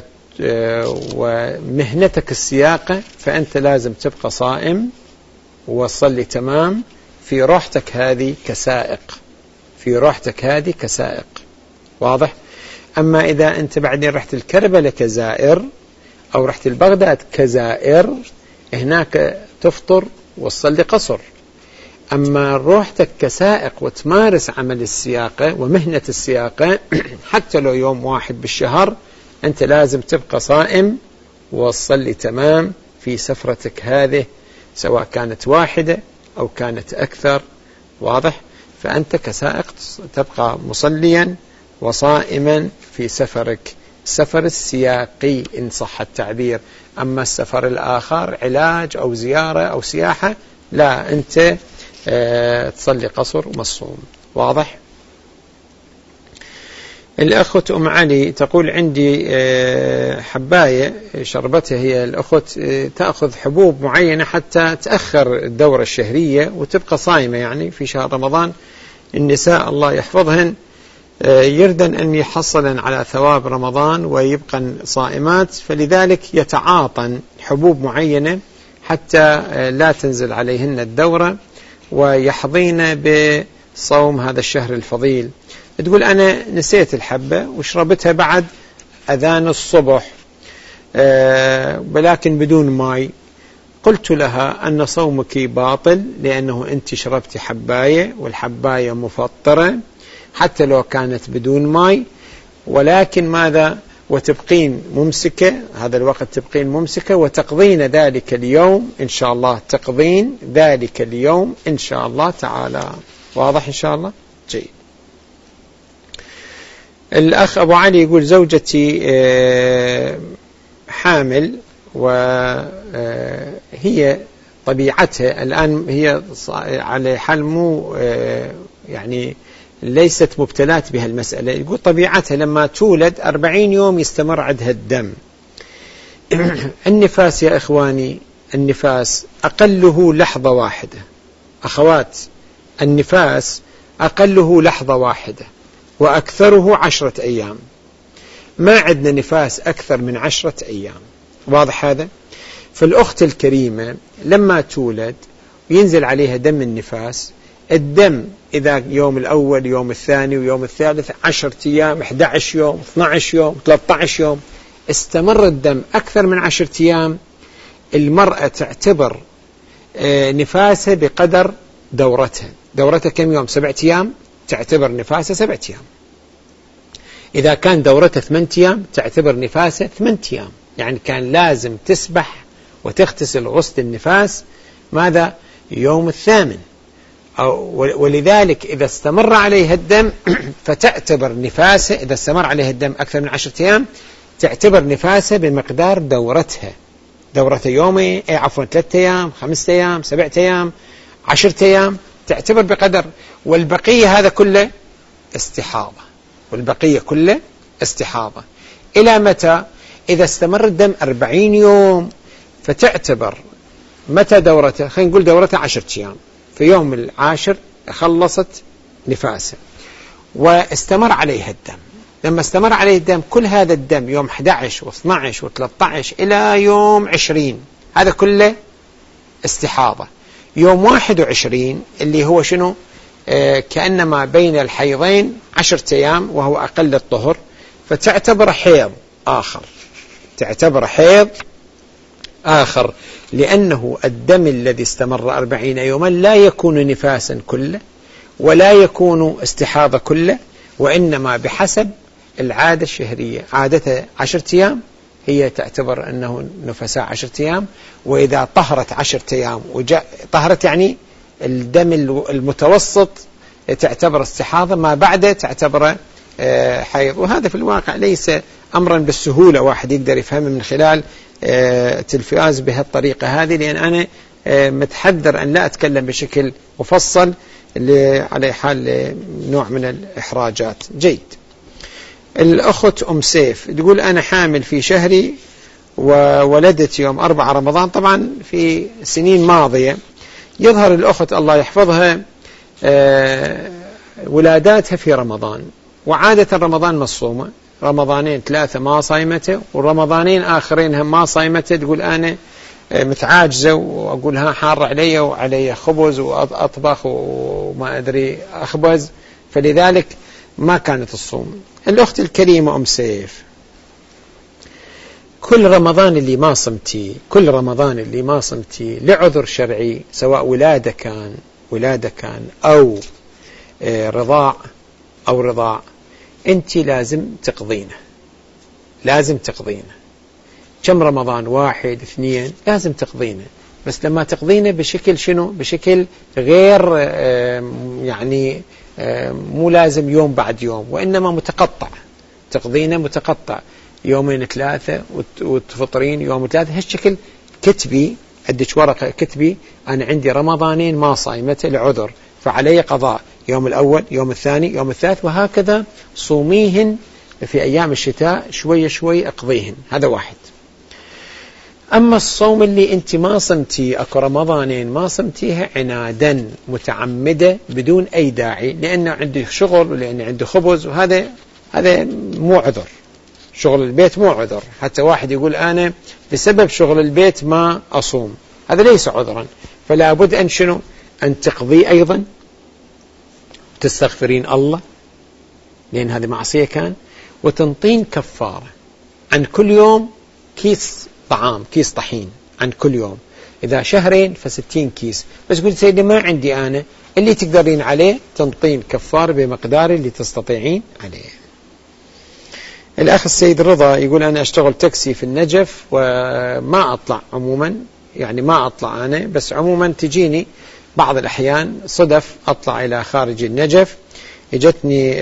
ومهنتك السياقة فأنت لازم تبقى صائم وصلي تمام في راحتك هذه كسائق في راحتك هذه كسائق، واضح؟ أما إذا أنت بعدين رحت الكربلة كزائر أو رحت البغداد كزائر هناك تفطر وتصلي قصر. أما روحتك كسائق وتمارس عمل السياقة ومهنة السياقة حتى لو يوم واحد بالشهر أنت لازم تبقى صائم وتصلي تمام في سفرتك هذه، سواء كانت واحدة أو كانت أكثر، واضح؟ فأنت كسائق تبقى مصليا وصائما في سفرك، السفر السياقي إن صح التعبير. أما السفر الآخر علاج أو زيارة أو سياحة لا، أنت اه تصلي قصر ومصوم، واضح؟ الأخت أم علي تقول عندي اه حباية شربتها هي الأخت اه تأخذ حبوب معينة حتى تأخر الدورة الشهرية وتبقى صائمة يعني في شهر رمضان. النساء الله يحفظهن يردن أن يحصلن على ثواب رمضان ويبقى صائمات، فلذلك يتعاطن حبوب معينة حتى لا تنزل عليهن الدورة ويحظين بصوم هذا الشهر الفضيل. تقول أنا نسيت الحبة وشربتها بعد أذان الصبح ولكن بدون ماء. قلت لها أن صومك باطل لأنه أنت شربت حباية والحباية مفطرة حتى لو كانت بدون ماء، ولكن ماذا؟ وتبقين ممسكة هذا الوقت، تبقين ممسكة وتقضين ذلك اليوم إن شاء الله، تقضين ذلك اليوم إن شاء الله تعالى، واضح إن شاء الله؟ جيد. الأخ أبو علي يقول زوجتي حامل وهي طبيعتها الآن هي على حال مو يعني ليست مبتلات بها المسألة. يقول طبيعتها لما تولد أربعين يوم يستمر عندها الدم. النفاس يا إخواني، النفاس أقله لحظة واحدة. أخوات، النفاس أقله لحظة واحدة وأكثره عشرة أيام. ما عندنا نفاس أكثر من عشرة أيام. واضح هذا؟ فالأخت الكريمة لما تولد وينزل عليها دم النفاس، الدم إذا يوم الأول يوم الثاني ويوم الثالث عشرة أيام، أحد عشر يوم، اثني عشر يوم، ثلاثة عشر يوم، استمر الدم أكثر من عشرة أيام، المرأة تعتبر نفاسها بقدر دورتها. دورتها كم يوم؟ سبعة أيام، تعتبر نفاسها سبعة أيام. إذا كان دورتها ثمانية أيام تعتبر نفاسها ثمانية أيام. يعني كان لازم تسبح وتغتسل غسل النفاس ماذا؟ يوم الثامن. ولذلك إذا استمر عليها الدم فتعتبر نفاسه، إذا استمر عليها الدم أكثر من عشرة أيام تعتبر نفاسه بمقدار دورتها. دورتها يومي، أي عفوا ثلاثة أيام، خمسة أيام، سبعة أيام، عشرة أيام، تعتبر بقدر. والبقية هذا كله استحاضة، والبقية كله استحاضة. إلى متى؟ إذا استمر الدم أربعين يوم فتعتبر متى دورته؟ خلينا نقول دورته عشرة أيام، في يوم العاشر خلصت نفاسه واستمر عليها الدم. لما استمر عليه الدم كل هذا الدم يوم أحد عشر واثني عشر وثلاثة عشر إلى يوم عشرين، هذا كله استحاضة. يوم واحد وعشرين اللي هو شنو؟ آه كأنما بين الحيضين عشرة أيام وهو أقل الطهر، فتعتبر حيض آخر، تعتبر حيض آخر، لأنه الدم الذي استمر أربعين يوما لا يكون نفاسا كله ولا يكون استحاضة كله، وإنما بحسب العادة الشهرية. عادتها عشرة أيام هي تعتبر أنه نفساء عشرة أيام، وإذا طهرت عشرة أيام وجاء طهرت يعني الدم المتوسط تعتبر استحاضة، ما بعده تعتبر حيض. وهذا في الواقع ليس أمرا بالسهولة واحد يقدر يفهمه من خلال تلفاز بهالطريقة هذه، لأن أنا متحذر أن لا أتكلم بشكل مفصل على حال نوع من الإحراجات. جيد. الأخت أم سيف تقول أنا حامل في شهري وولدت يوم أربعة رمضان، طبعا في سنين ماضية. يظهر الأخت الله يحفظها ولاداتها في رمضان، وعادة رمضان مصومة، رمضانين ثلاثة ما صايمته ورمضانين آخرين هم ما صايمته. تقول أنا متعاجزة وأقول ها حار علي وعلي خبز وأطبخ وما أدري أخبز، فلذلك ما كانت الصوم. الأخت الكريمة أم سيف، كل رمضان اللي ما صمتي، كل رمضان اللي ما صمتي لعذر شرعي، سواء ولادة كان ولادة كان أو رضاع أو رضاع، أنت لازم تقضينه، لازم تقضينه. كم رمضان؟ واحد اثنين، لازم تقضينه، بس لما تقضينه بشكل شنو؟ بشكل غير يعني مو لازم يوم بعد يوم، وإنما متقطع، تقضينه متقطع، يومين ثلاثة وتفطرين يوم ثلاثة، هالشكل كتبي، عندك ورقة كتبي أنا عندي رمضانين ما صايمته لعذر فعلي قضاء، يوم الأول يوم الثاني يوم الثالث، وهكذا صوميهن في أيام الشتاء شوية شوي أقضيهن. هذا واحد. أما الصوم اللي أنت ما صمتي، أكو رمضانين ما صمتيها عنادا متعمدة بدون أي داعي، لأنه عندي شغل ولأن عندي خبز، وهذا هذا مو عذر. شغل البيت مو عذر، حتى واحد يقول أنا بسبب شغل البيت ما أصوم، هذا ليس عذرا. فلا بد أن شنو؟ أن تقضي أيضا، تستغفرين الله لأن هذه معصية كان، وتنطين كفارة عن كل يوم كيس طعام، كيس طحين عن كل يوم. إذا شهرين فستين كيس. بس قلت سيدي ما عندي أنا، اللي تقدرين عليه تنطين كفارة بمقدار اللي تستطيعين عليه. الأخ السيد رضا يقول أنا أشتغل تاكسي في النجف وما أطلع عموما، يعني ما أطلع أنا، بس عموما تجيني بعض الأحيان صدف أطلع إلى خارج النجف. اجتني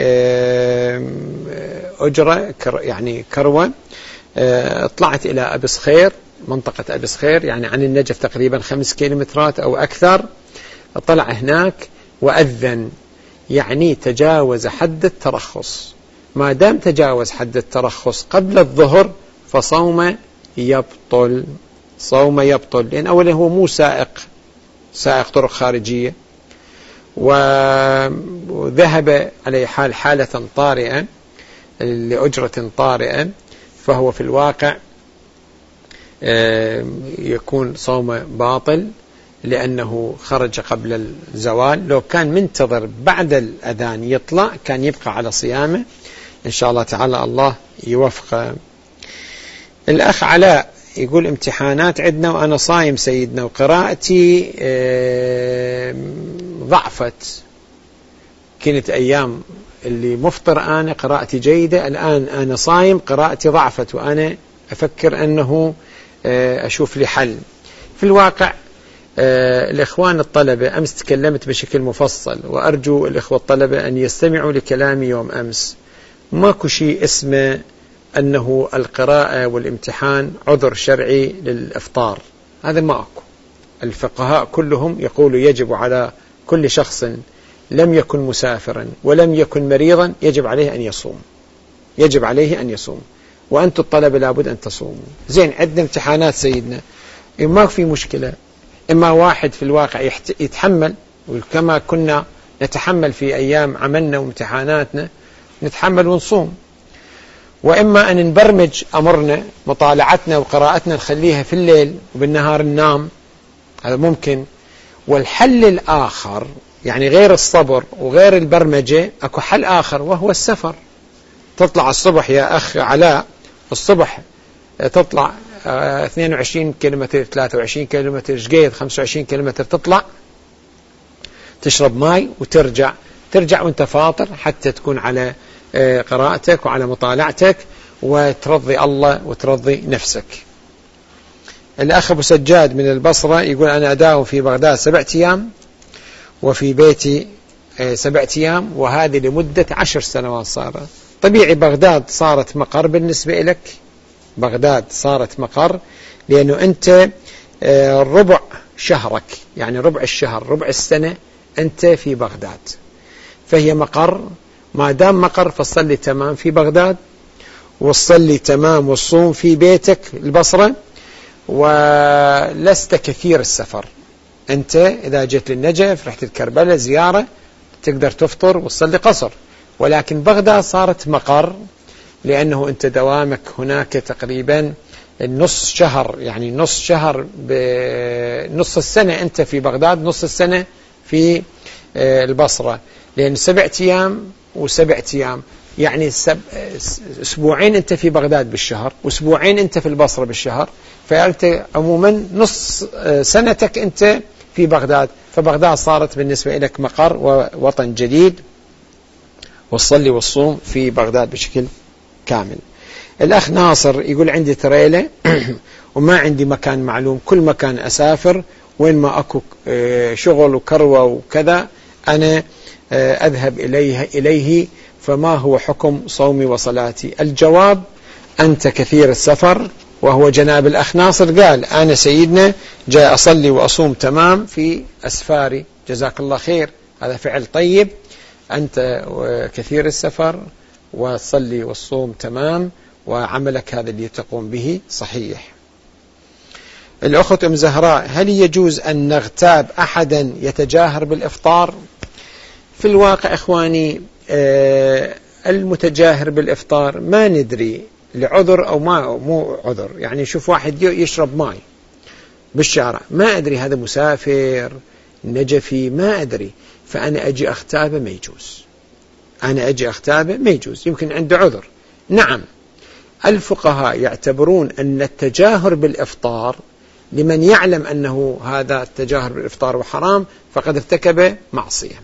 أجرة يعني كروة، طلعت إلى أبي صخير، منطقة أبي صخير يعني عن النجف تقريبا خمس كيلومترات أو أكثر. طلع هناك وأذن، يعني تجاوز حد الترخص. ما دام تجاوز حد الترخص قبل الظهر فصوم يبطل، صوم يبطل، لأن أولا هو مو سائق سائق طرق خارجية، وذهب على حال حالة طارئة لأجرة طارئة، فهو في الواقع يكون صوم باطل لأنه خرج قبل الزوال. لو كان منتظر بعد الأذان يطلع كان يبقى على صيامه إن شاء الله تعالى، الله يوفقه. الأخ علاء يقول امتحانات عندنا وأنا صايم سيدنا وقراءتي ضعفت، كنت أيام اللي مفطر أنا قراءتي جيدة، الآن أنا صايم قراءتي ضعفت وأنا أفكر أنه أشوف لي حل. في الواقع الإخوان الطلبة أمس تكلمت بشكل مفصل، وأرجو الإخوة الطلبة أن يستمعوا لكلامي يوم أمس. ماكو شيء اسمه أنه القراءة والامتحان عذر شرعي للإفطار، هذا ما أكو. الفقهاء كلهم يقولوا يجب على كل شخص لم يكن مسافرا ولم يكن مريضا يجب عليه أن يصوم، يجب عليه أن يصوم، وأنتم الطلبة لابد أن تصوموا. زين عندنا امتحانات سيدنا، ما في مشكلة، إما واحد في الواقع يتحمل وكما كنا نتحمل في أيام عملنا وامتحاناتنا نتحمل ونصوم، وإما أن نبرمج أمرنا مطالعتنا وقراءتنا نخليها في الليل وبالنهار ننام، هذا ممكن. والحل الآخر يعني غير الصبر وغير البرمجة أكو حل آخر وهو السفر. تطلع الصبح يا أخ علاء، الصبح تطلع اثنين وعشرين كيلومتر ثلاثة وعشرين كيلومتر شقيد خمسة وعشرين كيلومتر، تطلع تشرب ماء وترجع، ترجع وانت فاطر حتى تكون على قراءتك وعلى مطالعتك وترضي الله وترضي نفسك. الأخ أبو سجاد من البصرة يقول أنا أداوم في بغداد سبعة أيام وفي بيتي سبعة أيام، وهذه لمدة عشر سنوات صارت. طبيعي بغداد صارت مقر بالنسبة لك، بغداد صارت مقر لأنه أنت ربع شهرك، يعني ربع الشهر ربع السنة أنت في بغداد، فهي مقر. ما دام مقر فصلي تمام في بغداد، وصلي تمام والصوم في بيتك البصرة، ولست كثير السفر. أنت إذا جيت للنجف رحت الكربلاء زيارة تقدر تفطر وتصلي قصر، ولكن بغداد صارت مقر لأنه أنت دوامك هناك تقريبا نص شهر، يعني نص شهر بنص السنة أنت في بغداد، نص السنة في البصرة، لأن سبعة أيام وسبعة أيام يعني سب... أسبوعين أنت في بغداد بالشهر وأسبوعين أنت في البصرة بالشهر، فأنت عموما نص سنتك أنت في بغداد. فبغداد صارت بالنسبة لك مقر ووطن جديد، والصلي والصوم في بغداد بشكل كامل. الأخ ناصر يقول عندي تريلة وما عندي مكان معلوم، كل مكان أسافر وين ما أكو شغل وكروة وكذا أنا أذهب إليه إليه فما هو حكم صومي وصلاتي؟ الجواب أنت كثير السفر، وهو جناب الأخ ناصر قال أنا سيدنا جاء أصلي وأصوم تمام في أسفاري، جزاك الله خير، هذا فعل طيب. أنت كثير السفر وصلي والصوم تمام، وعملك هذا اللي تقوم به صحيح. الأخت أم زهراء هل يجوز أن نغتاب أحدا يتجاهر بالإفطار؟ في الواقع إخواني المتجاهر بالإفطار ما ندري لعذر أو ما مو عذر، يعني شوف واحد يشرب ماء بالشارع ما أدري هذا مسافر نجفي ما أدري، فأنا أجي أغتابه ما يجوز، أنا أجي أغتابه ما يجوز، يمكن عنده عذر. نعم الفقهاء يعتبرون أن التجاهر بالإفطار لمن يعلم أنه هذا التجاهر بالإفطار وحرام فقد ارتكب معصية،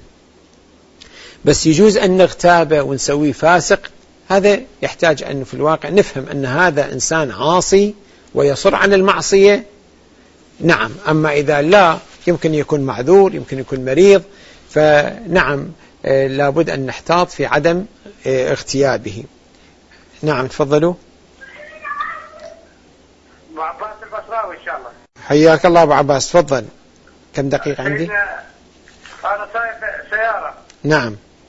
بس يجوز أن نغتابه ونسويه فاسق، هذا يحتاج أن في الواقع نفهم أن هذا إنسان عاصي ويصر عن المعصية. نعم، أما إذا لا يمكن يكون معذور يمكن يكون مريض، فنعم لابد أن نحتاط في عدم اغتيابه. نعم تفضلوا. أبو عباس البصراوي إن شاء الله. حياك الله أبو عباس، تفضل. كم دقيقة عندي؟ أنا سايق سيارة. نعم.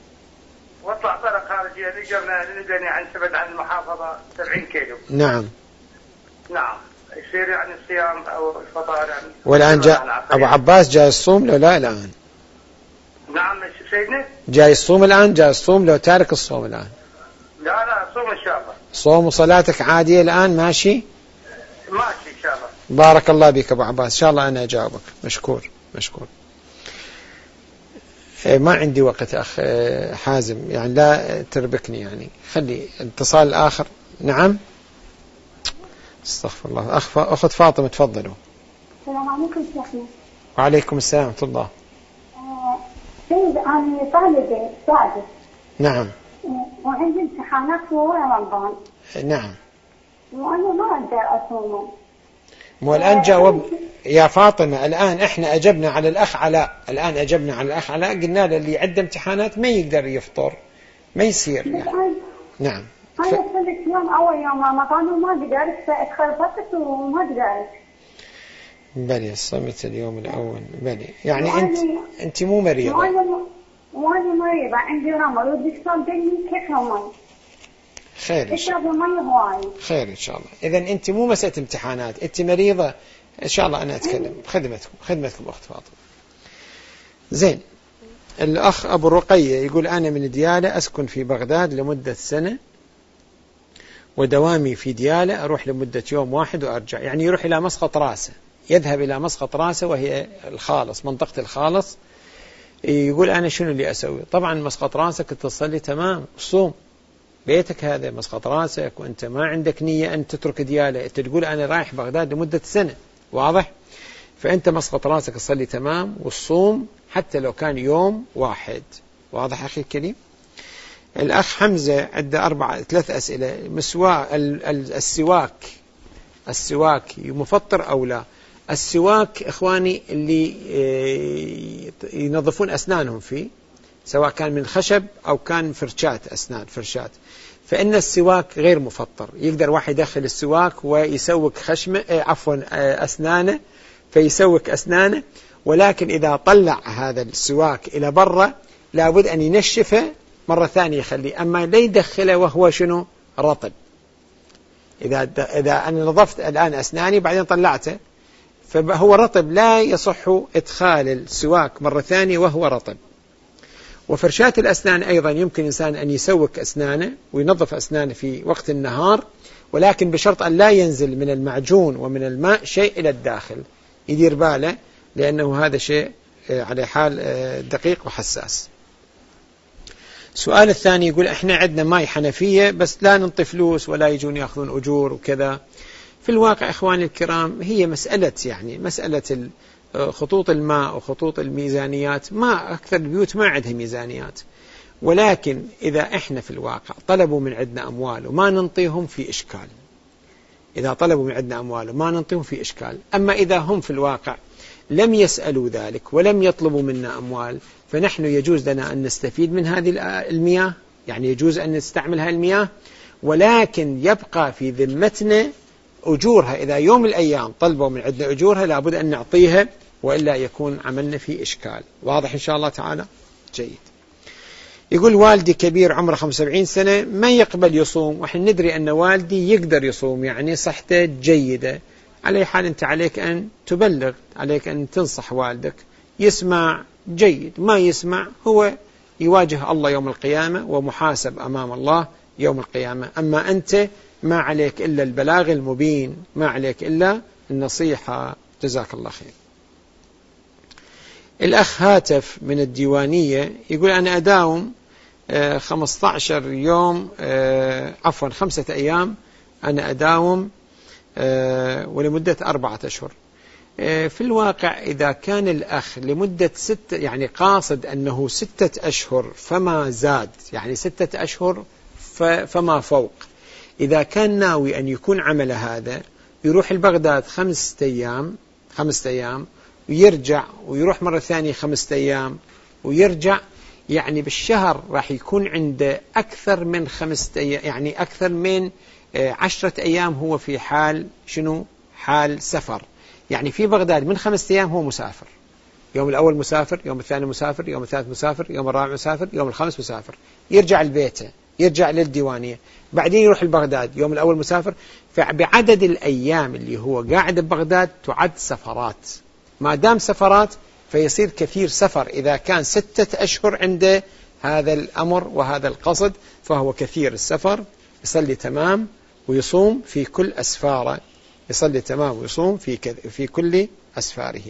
الحجية اللي جبنا لدني عن تبعد عن المحافظة سبعين كيلو. نعم. نعم. يصير يعني الصيام أو الفطار يعني. والآن جاء أبو عباس جاي الصوم لو لا الآن؟ نعم سيدنا. جاي الصوم الآن، جاي الصوم لو تارك الصوم الآن؟ لا لا صوم إن شاء الله. صوم وصلاتك عادية الآن ماشي؟ ماشي إن شاء الله. بارك الله بك أبو عباس، إن شاء الله أنا أجاوبك. مشكور مشكور. ما عندي وقت أخ حازم، يعني لا تربكني، يعني خلي اتصال الآخر. نعم استغفر الله. أخ أخت فاطمة تفضلوا. السلام عليكم شيخنا. وعليكم السلام ورحمة الله. سيد أنا طالبة سادس. نعم. وعندي امتحانات في رمضان. نعم. وأنا ما أقدر أصوم. مو الآن جاوب يا فاطمة، الآن إحنا أجبنا على الأخ علاء، الآن أجبنا على الأخ علاء، قلنا له اللي عنده امتحانات ما يقدر يفطر، ما يصير يعني. نعم. أنا صرت يوم أول يوم رمضان وما قدرت، فاتخربطت وما قدرت. بلي صمت اليوم الأول. بلي يعني أنت أنت مو مريضة. وأنا مريضة عندي رمل والدكتور قال لي كيف رمل. خير إن شاء الله. خير إن شاء الله. إذا أنت مو مسألة امتحانات، أنت مريضة إن شاء الله. أنا أتكلم بخدمتكم خدمتكم أخت فاطمة. زين. الأخ أبو الرقية يقول أنا من ديالى، أسكن في بغداد لمدة سنة ودوامي في ديالى، أروح لمدة يوم واحد وأرجع، يعني يروح إلى مسقط راسه، يذهب إلى مسقط راسه وهي الخالص، منطقة الخالص. يقول أنا شنو اللي أسوي؟ طبعا مسقط راسك تصلي تمام، صوم بيتك هذا مسقط راسك، وأنت ما عندك نية أن تترك ديالى، أنت تقول أنا رايح بغداد لمدة سنة، واضح؟ فأنت مسقط راسك تصلي تمام والصوم حتى لو كان يوم واحد، واضح أخي الكريم؟ الأخ حمزة عنده أربعة ثلاث أسئلة. مسوا السواك السواك مفطر أو لا؟ السواك إخواني اللي ينظفون أسنانهم فيه، سواء كان من خشب أو كان فرشات أسنان فرشات، فإن السواك غير مفطر. يقدر واحد يدخل السواك ويسوك خشمه عفوا أسنانه، فيسوك أسنانه، ولكن إذا طلع هذا السواك إلى برا لابد أن ينشفه مرة ثانية يخليه، أما لا يدخله وهو شنو رطب. إذا إذا أنا نظفت الآن أسناني بعدين طلعته فهو رطب، لا يصح إدخال السواك مرة ثانية وهو رطب. وفرشات الأسنان أيضا يمكن إنسان أن يسوك أسنانه وينظف أسنانه في وقت النهار، ولكن بشرط أن لا ينزل من المعجون ومن الماء شيء إلى الداخل، يدير باله، لأنه هذا شيء على حال دقيق وحساس. السؤال الثاني يقول احنا عندنا ماي حنفية بس لا ننطي فلوس ولا يجون يأخذون أجور وكذا. في الواقع إخواني الكرام هي مسألة يعني مسألة خطوط الماء وخطوط الميزانيات، ما أكثر البيوت ما عندها ميزانيات، ولكن إذا إحنا في الواقع طلبوا من عندنا أموال وما ننطيهم في إشكال، إذا طلبوا من عندنا أموال وما ننطيهم في إشكال. أما إذا هم في الواقع لم يسألوا ذلك ولم يطلبوا منا أموال، فنحن يجوز لنا أن نستفيد من هذه المياه، يعني يجوز أن نستعمل هذه المياه، ولكن يبقى في ذمتنا أجورها. إذا يوم الأيام طلبوا من عندنا أجورها لابد أن نعطيها، وإلا يكون عملنا في إشكال. واضح إن شاء الله تعالى؟ جيد. يقول والدي كبير عمره خمسة وسبعين سنة ما يقبل يصوم، وحن ندري أن والدي يقدر يصوم، يعني صحته جيدة. على حال أنت عليك أن تبلغ، عليك أن تنصح والدك، يسمع جيد، ما يسمع هو يواجه الله يوم القيامة ومحاسب أمام الله يوم القيامة. أما أنت ما عليك إلا البلاغ المبين، ما عليك إلا النصيحة. جزاك الله خير. الأخ هاتف من الديوانية يقول أنا أداوم خمسة عشر يوم عفوا خمسة أيام، أنا أداوم ولمدة أربعة أشهر. في الواقع إذا كان الأخ لمدة ستة يعني قاصد أنه ستة أشهر فما زاد، يعني ستة أشهر فما فوق، إذا كان ناوي أن يكون عمل هذا يروح البغداد خمسة أيام خمسة أيام ويرجع، ويروح مرة ثانية خمسة أيام ويرجع، يعني بالشهر راح يكون عنده أكثر من خمسة أيام، يعني أكثر من عشرة أيام هو في حال شنو؟ حال سفر. يعني في بغداد من خمسة أيام هو مسافر، يوم الأول مسافر، يوم الثاني مسافر، يوم الثالث مسافر، يوم الرابع مسافر، يوم الخامس مسافر، يرجع لبيته يرجع للديوانية، بعدين يروح لبغداد، يوم الأول مسافر. فبعدد الأيام اللي هو قاعد ببغداد تعد سفرات، ما دام سفرات فيصير كثير سفر. إذا كان ستة أشهر عنده هذا الأمر وهذا القصد فهو كثير السفر، يصلي تمام ويصوم في كل أسفاره، يصلي تمام ويصوم في في كل أسفاره.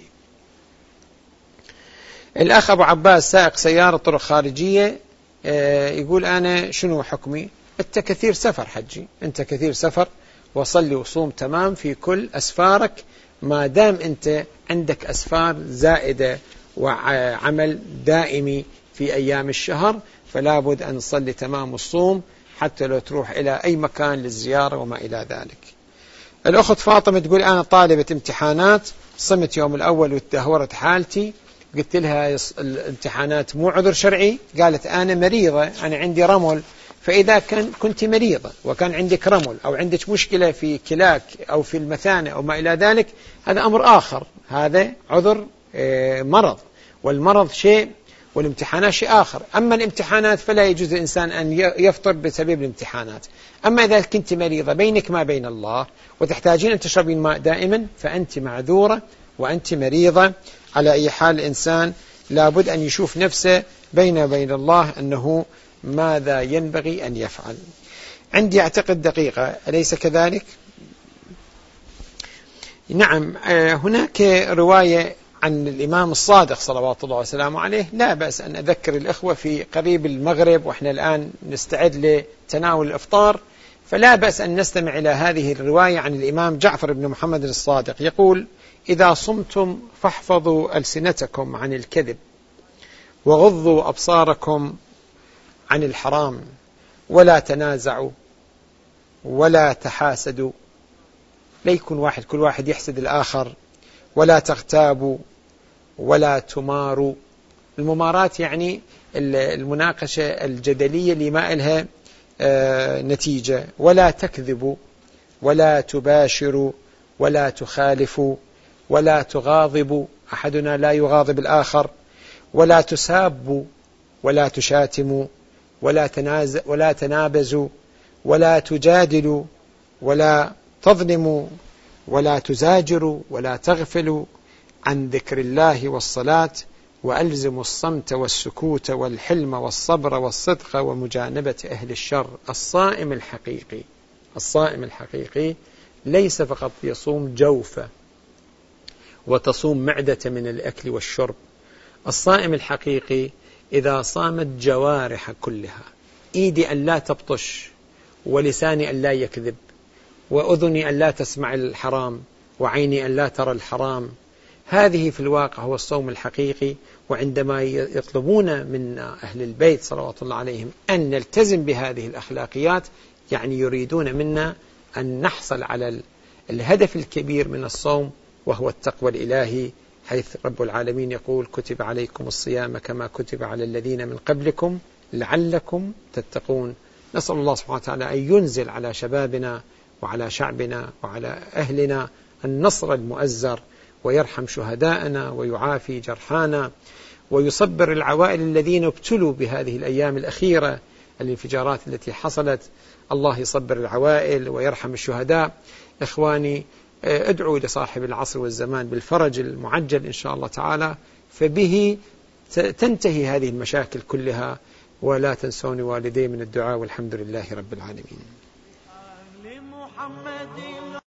الأخ أبو عباس سائق سيارة طرق خارجية يقول أنا شنو حكمي؟ أنت كثير سفر حجي، أنت كثير سفر وصلي وصوم تمام في كل أسفارك، ما دام أنت عندك أسفار زائدة وعمل دائمي في أيام الشهر فلا بد أن تصلي تمام والصوم حتى لو تروح إلى أي مكان للزيارة وما إلى ذلك. الأخت فاطمة تقول أنا طالبة امتحانات، صمت يوم الأول وتدهورت حالتي، قلت لها الامتحانات مو عذر شرعي، قالت أنا مريضة، أنا عندي رمل. فإذا كان كنت مريضة وكان عندك رمل أو عندك مشكلة في كلاك أو في المثانة أو ما إلى ذلك هذا أمر آخر، هذا عذر مرض، والمرض شيء والامتحانات شيء آخر. أما الامتحانات فلا يجوز الإنسان أن يفطر بسبب الامتحانات. أما إذا كنت مريضة بينك ما بين الله وتحتاجين أن تشربين ماء دائما فأنت معذورة وأنت مريضة. على أي حال الإنسان لابد أن يشوف نفسه بينه وبين الله أنه ماذا ينبغي أن يفعل. عندي أعتقد دقيقة، أليس كذلك؟ نعم، هناك رواية عن الإمام الصادق صلوات الله وسلامه عليه، لا بأس أن أذكر الإخوة في قريب المغرب وإحنا الآن نستعد لتناول الإفطار، فلا بأس أن نستمع إلى هذه الرواية عن الإمام جعفر بن محمد الصادق يقول: إذا صمتم فاحفظوا ألسنتكم عن الكذب وغضوا أبصاركم عن الحرام ولا تنازعوا ولا تحاسدوا، لا يكون واحد كل واحد يحسد الآخر، ولا تغتابوا ولا تماروا. الممارات يعني المناقشة الجدلية اللي ما إلها نتيجة. ولا تكذبوا ولا تباشروا ولا تخالفوا ولا تغاضبوا، أحدنا لا يغاضب الآخر، ولا تسابوا ولا تشاتموا ولا تنازع ولا تنابزوا ولا تجادلوا ولا تظلموا ولا تزاجروا ولا تغفلوا عن ذكر الله والصلاة، وألزموا الصمت والسكوت والحلم والصبر والصدق ومجانبة أهل الشر. الصائم الحقيقي الصائم الحقيقي ليس فقط يصوم جوفة وتصوم معدة من الأكل والشرب. الصائم الحقيقي إذا صامت جوارح كلها، إيدي أن لا تبطش، ولساني أن لا يكذب، وأذني أن لا تسمع الحرام، وعيني أن لا ترى الحرام. هذه في الواقع هو الصوم الحقيقي. وعندما يطلبون منا أهل البيت صلوات الله عليهم أن نلتزم بهذه الأخلاقيات، يعني يريدون منا أن نحصل على الهدف الكبير من الصوم وهو التقوى الإلهي، حيث رب العالمين يقول: كتب عليكم الصيام كما كتب على الذين من قبلكم لعلكم تتقون. نسأل الله سبحانه وتعالى أن ينزل على شبابنا وعلى شعبنا وعلى أهلنا النصر المؤزر، ويرحم شهداءنا ويعافي جرحانا، ويصبر العوائل الذين ابتلوا بهذه الأيام الأخيرة الانفجارات التي حصلت. الله يصبر العوائل ويرحم الشهداء. إخواني، ادعوا لصاحب العصر والزمان بالفرج المعجل إن شاء الله تعالى، فبه تنتهي هذه المشاكل كلها. ولا تنسوني والدي من الدعاء، والحمد لله رب العالمين.